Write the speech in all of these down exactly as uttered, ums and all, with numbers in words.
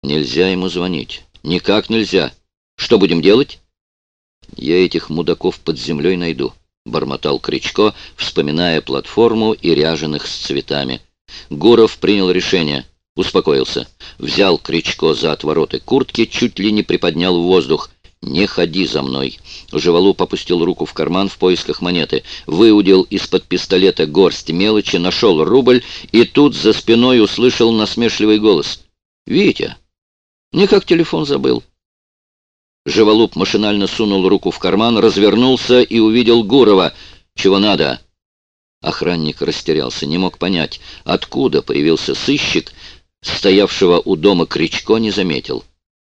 Нельзя ему звонить. Никак нельзя. Что будем делать? Я этих мудаков под землей найду, — бормотал Кричко, вспоминая платформу и ряженых с цветами. Гуров принял решение. Успокоился. Взял Кричко за отвороты куртки, чуть ли не приподнял в воздух. «Не ходи за мной!» Живолуп опустил руку в карман в поисках монеты, выудил из-под пистолета горсть мелочи, нашел рубль и тут за спиной услышал насмешливый голос. «Витя, никак телефон забыл». Живолуп машинально сунул руку в карман, развернулся и увидел Гурова. «Чего надо?» Охранник растерялся, не мог понять, откуда появился сыщик, стоявшего у дома Кричко не заметил.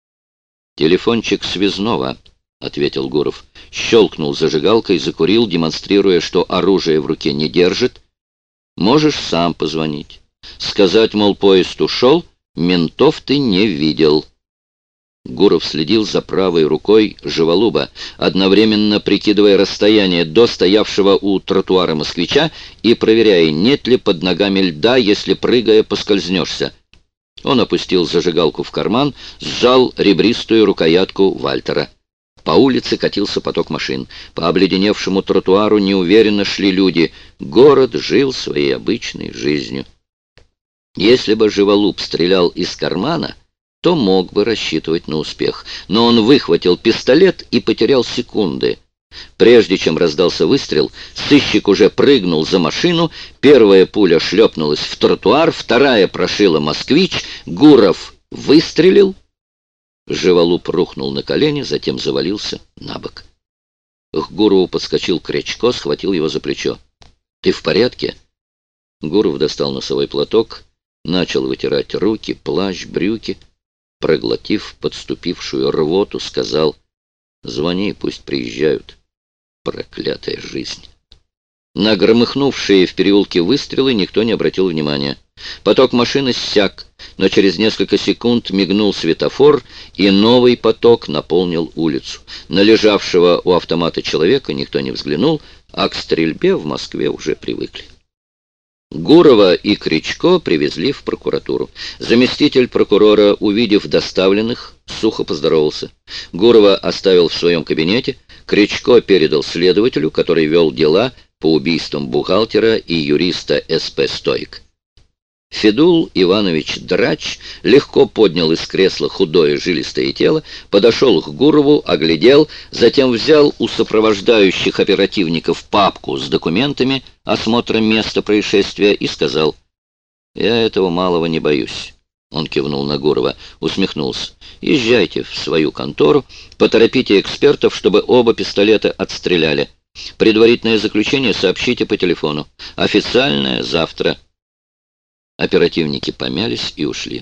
«Телефончик связного», — ответил Гуров. Щелкнул зажигалкой, закурил, демонстрируя, что оружие в руке не держит. «Можешь сам позвонить. Сказать, мол, поезд ушел, ментов ты не видел». Гуров следил за правой рукой Живолуба, одновременно прикидывая расстояние до стоявшего у тротуара москвича и проверяя, нет ли под ногами льда, если, прыгая, поскользнешься. Он опустил зажигалку в карман, сжал ребристую рукоятку Вальтера. По улице катился поток машин. По обледеневшему тротуару неуверенно шли люди. Город жил своей обычной жизнью. Если бы Живолуб стрелял из кармана, то мог бы рассчитывать на успех. Но он выхватил пистолет и потерял секунды. Прежде чем раздался выстрел, сыщик уже прыгнул за машину, первая пуля шлепнулась в тротуар, вторая прошила москвич, Гуров выстрелил. Живолуп рухнул на колени, затем завалился на бок. К Гурову подскочил Кричко, схватил его за плечо. «Ты в порядке?» Гуров достал носовой платок, начал вытирать руки, плащ, брюки. Проглотив подступившую рвоту, сказал: «Звони, пусть приезжают. Проклятая жизнь». На громыхнувшие в переулке выстрелы никто не обратил внимания. Поток машин иссяк, но через несколько секунд мигнул светофор, и новый поток наполнил улицу. На лежавшего у автомата человека никто не взглянул, а к стрельбе в Москве уже привыкли. Гурова и Кричко привезли в прокуратуру. Заместитель прокурора, увидев доставленных, сухо поздоровался. Гурова оставил в своем кабинете, Кричко передал следователю, который вел дела по убийствам бухгалтера и юриста эс пэ «Стоик». Федул Иванович Драч легко поднял из кресла худое жилистое тело, подошел к Гурову, оглядел, затем взял у сопровождающих оперативников папку с документами осмотра места происшествия и сказал: «Я этого малого не боюсь». Он кивнул на Гурова, усмехнулся. «Езжайте в свою контору, поторопите экспертов, чтобы оба пистолета отстреляли. Предварительное заключение сообщите по телефону. Официальное завтра». Оперативники помялись и ушли.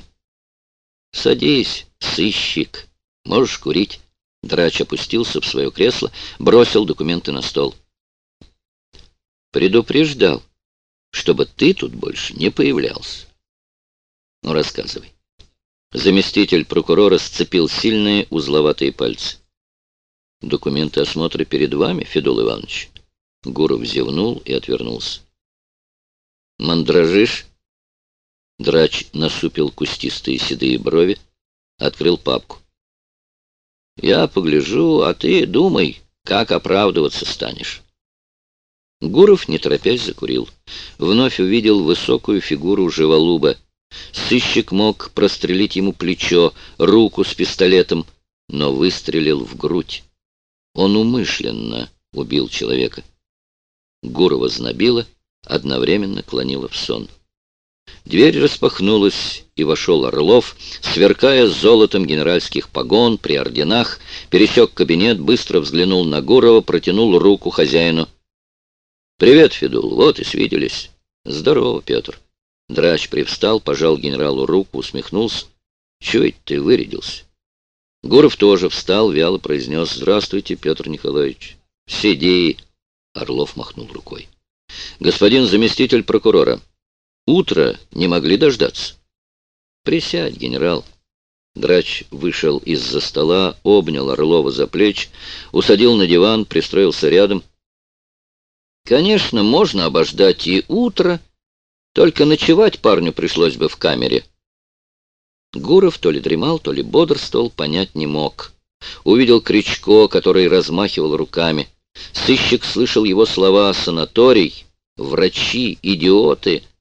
«Садись, сыщик. Можешь курить». Драч опустился в свое кресло, бросил документы на стол. «Предупреждал, чтобы ты тут больше не появлялся». «Ну, рассказывай». Заместитель прокурора сцепил сильные узловатые пальцы. «Документы осмотра перед вами, Федул Иванович?» Гуров зевнул и отвернулся. «Мандражишь?» Драч насупил кустистые седые брови, открыл папку. «Я погляжу, а ты думай, как оправдываться станешь». Гуров, не торопясь, закурил. Вновь увидел высокую фигуру Живолуба. Сыщик мог прострелить ему плечо, руку с пистолетом, но выстрелил в грудь. Он умышленно убил человека. Гурова знобило, одновременно клонило в сон. Дверь распахнулась, и вошел Орлов, сверкая золотом генеральских погон при орденах, пересек кабинет, быстро взглянул на Гурова, протянул руку хозяину. «Привет, Федул, вот и свиделись». «Здорово, Петр». Драч привстал, пожал генералу руку, усмехнулся. «Чего это ты вырядился?» Гуров тоже встал, вяло произнес: «Здравствуйте, Петр Николаевич». «Сиди». Орлов махнул рукой. «Господин заместитель прокурора, утро не могли дождаться?» «Присядь, генерал». Драч вышел из-за стола, обнял Орлова за плечи, усадил на диван, пристроился рядом. «Конечно, можно обождать и утро, только ночевать парню пришлось бы в камере». Гуров то ли дремал, то ли бодрствовал, понять не мог. Увидел Кричко, который размахивал руками. Сыщик слышал его слова: «Санаторий, врачи, идиоты».